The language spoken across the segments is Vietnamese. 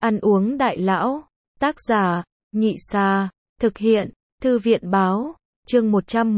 Ăn uống đại lão. Tác giả, Nhị Sa. Thực hiện, Thư viện báo. Chương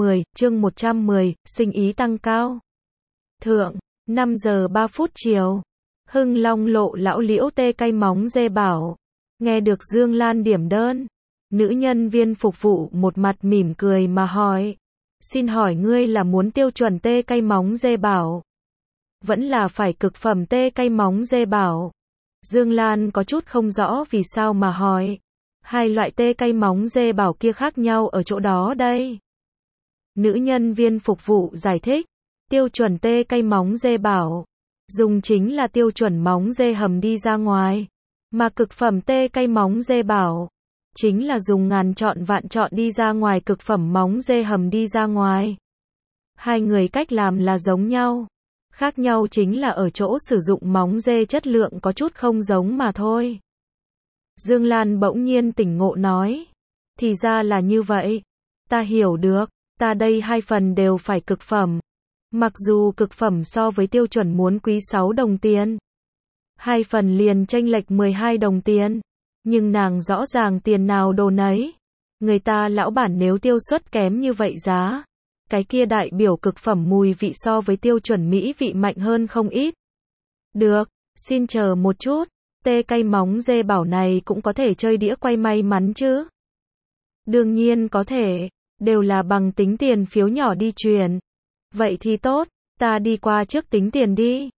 110, sinh ý tăng cao. Thượng, 5 giờ 3 phút chiều. Hưng Long lộ lão Liễu tê cay móng dê bảo. Nghe được Dương Lan điểm đơn. Nữ nhân viên phục vụ một mặt mỉm cười mà hỏi. Xin hỏi ngươi là muốn tiêu chuẩn tê cay móng dê bảo? Vẫn là phải cực phẩm tê cay móng dê bảo? Dương Lan có chút không rõ vì sao mà hỏi. Hai loại tê cay móng dê bảo kia khác nhau ở chỗ đó đây. Nữ nhân viên phục vụ giải thích. Tiêu chuẩn tê cay móng dê bảo dùng chính là tiêu chuẩn móng dê hầm đi ra ngoài. Mà cực phẩm tê cay móng dê bảo chính là dùng ngàn chọn vạn chọn đi ra ngoài cực phẩm móng dê hầm đi ra ngoài. Hai người cách làm là giống nhau. Khác nhau chính là ở chỗ sử dụng móng dê chất lượng có chút không giống mà thôi. Dương Lan bỗng nhiên tỉnh ngộ nói. Thì ra là như vậy. Ta hiểu được, ta đây hai phần đều phải cực phẩm. Mặc dù cực phẩm so với tiêu chuẩn muốn quý 6 đồng tiền. Hai phần liền chênh lệch 12 đồng tiền. Nhưng nàng rõ ràng tiền nào đồ nấy. Người ta lão bản nếu tiêu suất kém như vậy giá. Cái kia đại biểu cực phẩm mùi vị so với tiêu chuẩn mỹ vị mạnh hơn không ít. Được, xin chờ một chút. Tê cay móng dê bảo này cũng có thể chơi đĩa quay may mắn chứ? Đương nhiên có thể. Đều là bằng tính tiền phiếu nhỏ đi truyền. Vậy thì tốt, ta đi qua trước tính tiền đi.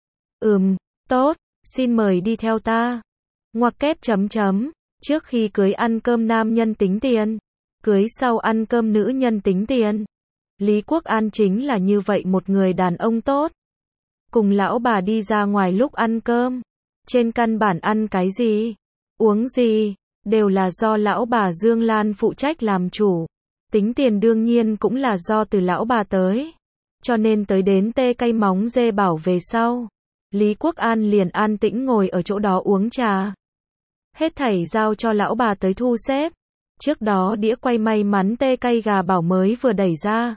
Tốt, xin mời đi theo ta. Ngoặc kép chấm chấm. Trước khi cưới ăn cơm nam nhân tính tiền. Cưới sau ăn cơm nữ nhân tính tiền. Lý Quốc An chính là như vậy một người đàn ông tốt. Cùng lão bà đi ra ngoài lúc ăn cơm. Trên căn bản ăn cái gì, uống gì, đều là do lão bà Dương Lan phụ trách làm chủ. Tính tiền đương nhiên cũng là do từ lão bà tới. Cho nên tới đến tê cay móng dê bảo về sau. Lý Quốc An liền an tĩnh ngồi ở chỗ đó uống trà. Hết thảy giao cho lão bà tới thu xếp. Trước đó đĩa quay may mắn tê cay gà bảo mới vừa đẩy ra.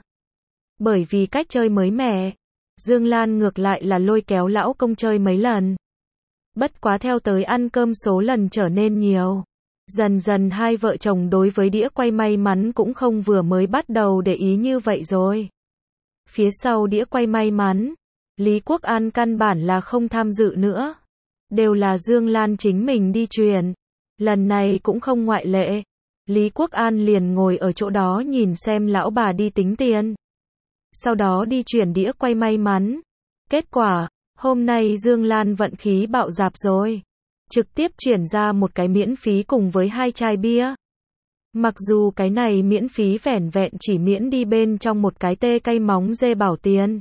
Bởi vì cách chơi mới mẻ, Dương Lan ngược lại là lôi kéo lão công chơi mấy lần. Bất quá theo tới ăn cơm số lần trở nên nhiều. Dần dần hai vợ chồng đối với đĩa quay may mắn cũng không vừa mới bắt đầu để ý như vậy rồi. Phía sau đĩa quay may mắn, Lý Quốc An căn bản là không tham dự nữa. Đều là Dương Lan chính mình đi truyền. Lần này cũng không ngoại lệ. Lý Quốc An liền ngồi ở chỗ đó nhìn xem lão bà đi tính tiền. Sau đó đi chuyển đĩa quay may mắn. Kết quả, hôm nay Dương Lan vận khí bạo dạp rồi. Trực tiếp chuyển ra một cái miễn phí cùng với 2 chai bia. Mặc dù cái này miễn phí vẻn vẹn chỉ miễn đi bên trong một cái tê cay móng dê bảo tiền.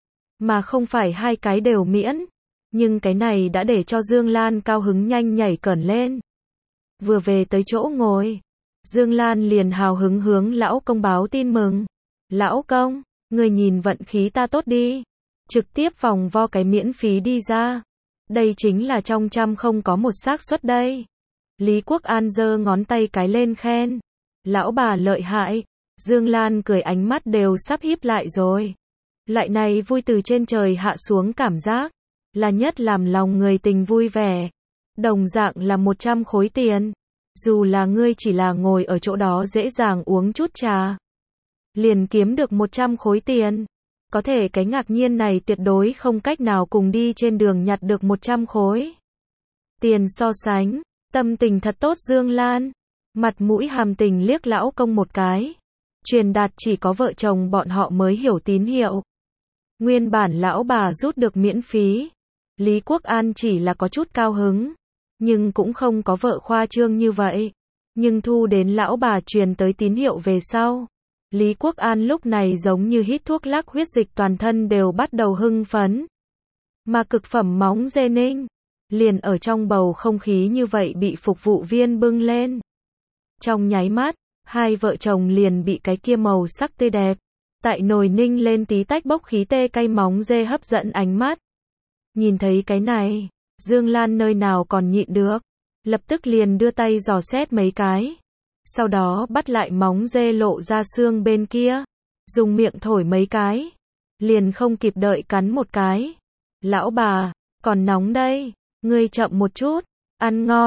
Mà không phải 2 cái đều miễn. Nhưng cái này đã để cho Dương Lan cao hứng nhanh nhảy cẩn lên. Vừa về tới chỗ ngồi, Dương Lan liền hào hứng hướng lão công báo tin mừng. Lão công, người nhìn vận khí ta tốt đi. Trực tiếp vòng vo cái miễn phí đi ra. Đây chính là trong trăm không có một xác suất đây. Lý Quốc An giơ ngón tay cái lên khen. Lão bà lợi hại. Dương Lan cười ánh mắt đều sắp híp lại rồi. Loại này vui từ trên trời hạ xuống cảm giác. Là nhất làm lòng người tình vui vẻ. Đồng dạng là 100 khối tiền. Dù là ngươi chỉ là ngồi ở chỗ đó dễ dàng uống chút trà. Liền kiếm được 100 khối tiền. Có thể cái ngạc nhiên này tuyệt đối không cách nào cùng đi trên đường nhặt được 100 khối tiền so sánh. Tâm tình thật tốt Dương Lan. Mặt mũi hàm tình liếc lão công một cái. Truyền đạt chỉ có vợ chồng bọn họ mới hiểu tín hiệu. Nguyên bản lão bà rút được miễn phí. Lý Quốc An chỉ là có chút cao hứng. Nhưng cũng không có vợ khoa trương như vậy. Nhưng thu đến lão bà truyền tới tín hiệu về sau. Lý Quốc An lúc này giống như hít thuốc lắc huyết dịch toàn thân đều bắt đầu hưng phấn. Mà cực phẩm móng dê ninh, liền ở trong bầu không khí như vậy bị phục vụ viên bưng lên. Trong nháy mắt, hai vợ chồng liền bị cái kia màu sắc tươi đẹp. Tại nồi ninh lên tí tách bốc khí tê cay móng dê hấp dẫn ánh mắt. Nhìn thấy cái này, Dương Lan nơi nào còn nhịn được. Lập tức liền đưa tay dò xét mấy cái. Sau đó bắt lại móng dê lộ ra xương bên kia. Dùng miệng thổi mấy cái. Liền không kịp đợi cắn một cái. Lão bà, còn nóng đây. Ngươi chậm một chút. Ăn ngon.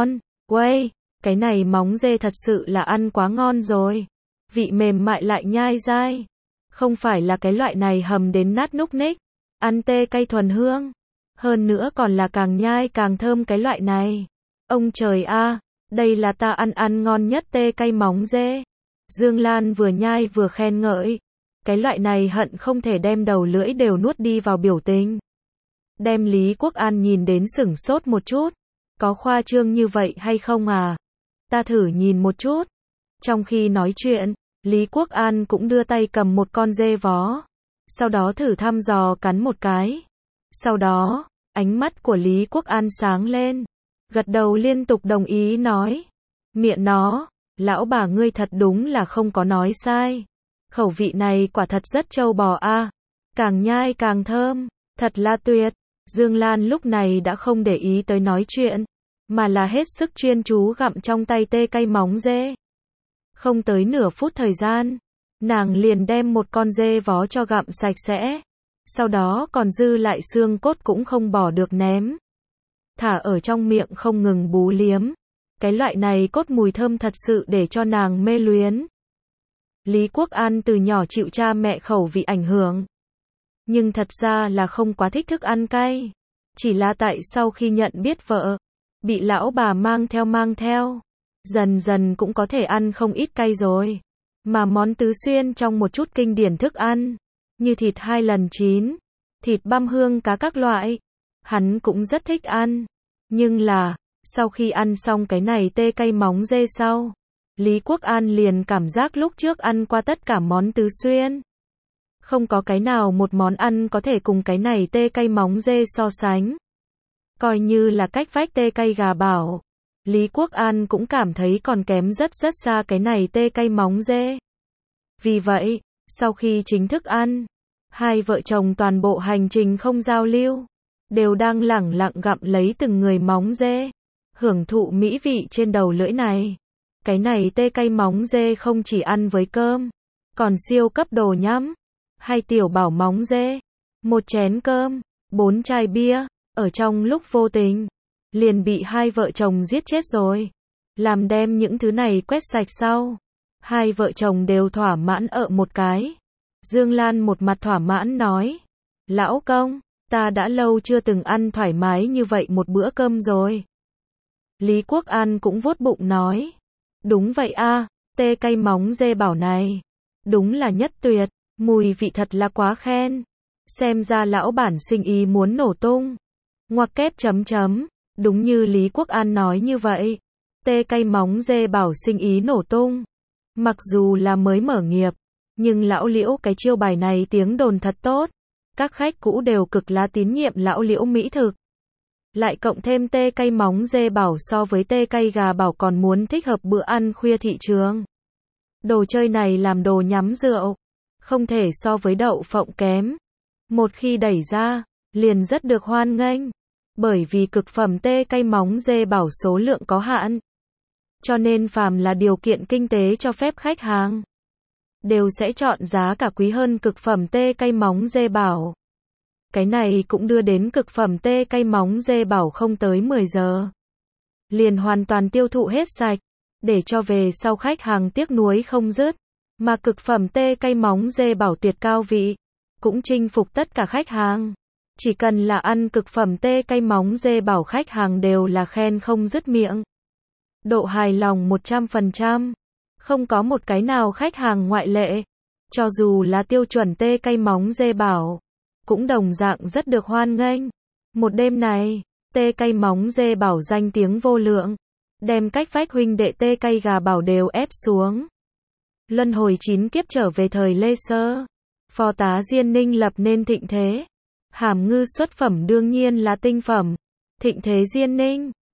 Uầy, cái này móng dê thật sự là ăn quá ngon rồi. Vị mềm mại lại nhai dai. Không phải là cái loại này hầm đến nát núc ních. Ăn tê cay thuần hương. Hơn nữa còn là càng nhai càng thơm cái loại này. Ông trời a, đây là ta ăn ngon nhất tê cay móng dê. Dương Lan vừa nhai vừa khen ngợi. Cái loại này hận không thể đem đầu lưỡi đều nuốt đi vào biểu tình. Đem Lý Quốc An nhìn đến sửng sốt một chút. Có khoa trương như vậy hay không à? Ta thử nhìn một chút. Trong khi nói chuyện, Lý Quốc An cũng đưa tay cầm một con dê vó. Sau đó thử thăm dò cắn một cái. Sau đó, ánh mắt của Lý Quốc An sáng lên. Gật đầu liên tục đồng ý nói. Miệng nó, lão bà ngươi thật đúng là không có nói sai. Khẩu vị này quả thật rất trâu bò a. Càng nhai càng thơm, thật là tuyệt. Dương Lan lúc này đã không để ý tới nói chuyện, mà là hết sức chuyên chú gặm trong tay tê cay móng dê. Không tới nửa phút thời gian, nàng liền đem một con dê vó cho gặm sạch sẽ. Sau đó còn dư lại xương cốt cũng không bỏ được ném. Thả ở trong miệng không ngừng bú liếm. Cái loại này cốt mùi thơm thật sự để cho nàng mê luyến. Lý Quốc An từ nhỏ chịu cha mẹ khẩu vị ảnh hưởng. Nhưng thật ra là không quá thích thức ăn cay. Chỉ là tại sau khi nhận biết vợ, bị lão bà mang theo. Dần dần cũng có thể ăn không ít cay rồi. Mà món tứ xuyên trong một chút kinh điển thức ăn, như thịt 2 lần chín, thịt băm hương cá các loại, hắn cũng rất thích ăn. Nhưng là, sau khi ăn xong cái này tê cay móng dê sau, Lý Quốc An liền cảm giác lúc trước ăn qua tất cả món tứ xuyên. Không có cái nào một món ăn có thể cùng cái này tê cay móng dê so sánh. Coi như là cách vách tê cay gà bảo, Lý Quốc An cũng cảm thấy còn kém rất xa cái này tê cay móng dê. Vì vậy, sau khi chính thức ăn, hai vợ chồng toàn bộ hành trình không giao lưu, đều đang lẳng lặng gặm lấy từng người móng dê, hưởng thụ mỹ vị trên đầu lưỡi này. Cái này tê cay móng dê không chỉ ăn với cơm, còn siêu cấp đồ nhắm. 2 tiểu bảo móng dê, 1 chén cơm, 4 chai bia, ở trong lúc vô tình, liền bị hai vợ chồng giết chết rồi. Làm đem những thứ này quét sạch sau, hai vợ chồng đều thỏa mãn ở một cái. Dương Lan một mặt thỏa mãn nói, lão công, ta đã lâu chưa từng ăn thoải mái như vậy một bữa cơm rồi. Lý Quốc An cũng vuốt bụng nói, đúng vậy a, tê cay móng dê bảo này, đúng là nhất tuyệt. Mùi vị thật là quá khen. Xem ra lão bản sinh ý muốn nổ tung. Ngoặc kép chấm. Đúng như Lý Quốc An nói như vậy. Tê cay móng dê bảo sinh ý nổ tung. Mặc dù là mới mở nghiệp, nhưng lão Liễu cái chiêu bài này tiếng đồn thật tốt. Các khách cũ đều cực là tín nhiệm lão Liễu mỹ thực. Lại cộng thêm tê cay móng dê bảo so với tê cay gà bảo còn muốn thích hợp bữa ăn khuya thị trường. Đồ chơi này làm đồ nhắm rượu. Không thể so với đậu phộng kém. Một khi đẩy ra, liền rất được hoan nghênh. Bởi vì cực phẩm tê cay móng dê bảo số lượng có hạn. Cho nên phàm là điều kiện kinh tế cho phép khách hàng, đều sẽ chọn giá cả quý hơn cực phẩm tê cay móng dê bảo. Cái này cũng đưa đến cực phẩm tê cay móng dê bảo không tới 10 giờ. Liền hoàn toàn tiêu thụ hết sạch. Để cho về sau khách hàng tiếc nuối không dứt. Mà cực phẩm tê cay móng dê bảo tuyệt cao vị, cũng chinh phục tất cả khách hàng. Chỉ cần là ăn cực phẩm tê cay móng dê bảo khách hàng đều là khen không dứt miệng. Độ hài lòng 100%. Không có một cái nào khách hàng ngoại lệ. Cho dù là tiêu chuẩn tê cay móng dê bảo, cũng đồng dạng rất được hoan nghênh. Một đêm này, tê cay móng dê bảo danh tiếng vô lượng. Đem cách vách huynh đệ tê cay gà bảo đều ép xuống. Luân hồi 9 kiếp trở về thời Lê Sơ, phò tá Diên Ninh lập nên thịnh thế. Hàm ngư xuất phẩm đương nhiên là tinh phẩm. Thịnh thế Diên Ninh,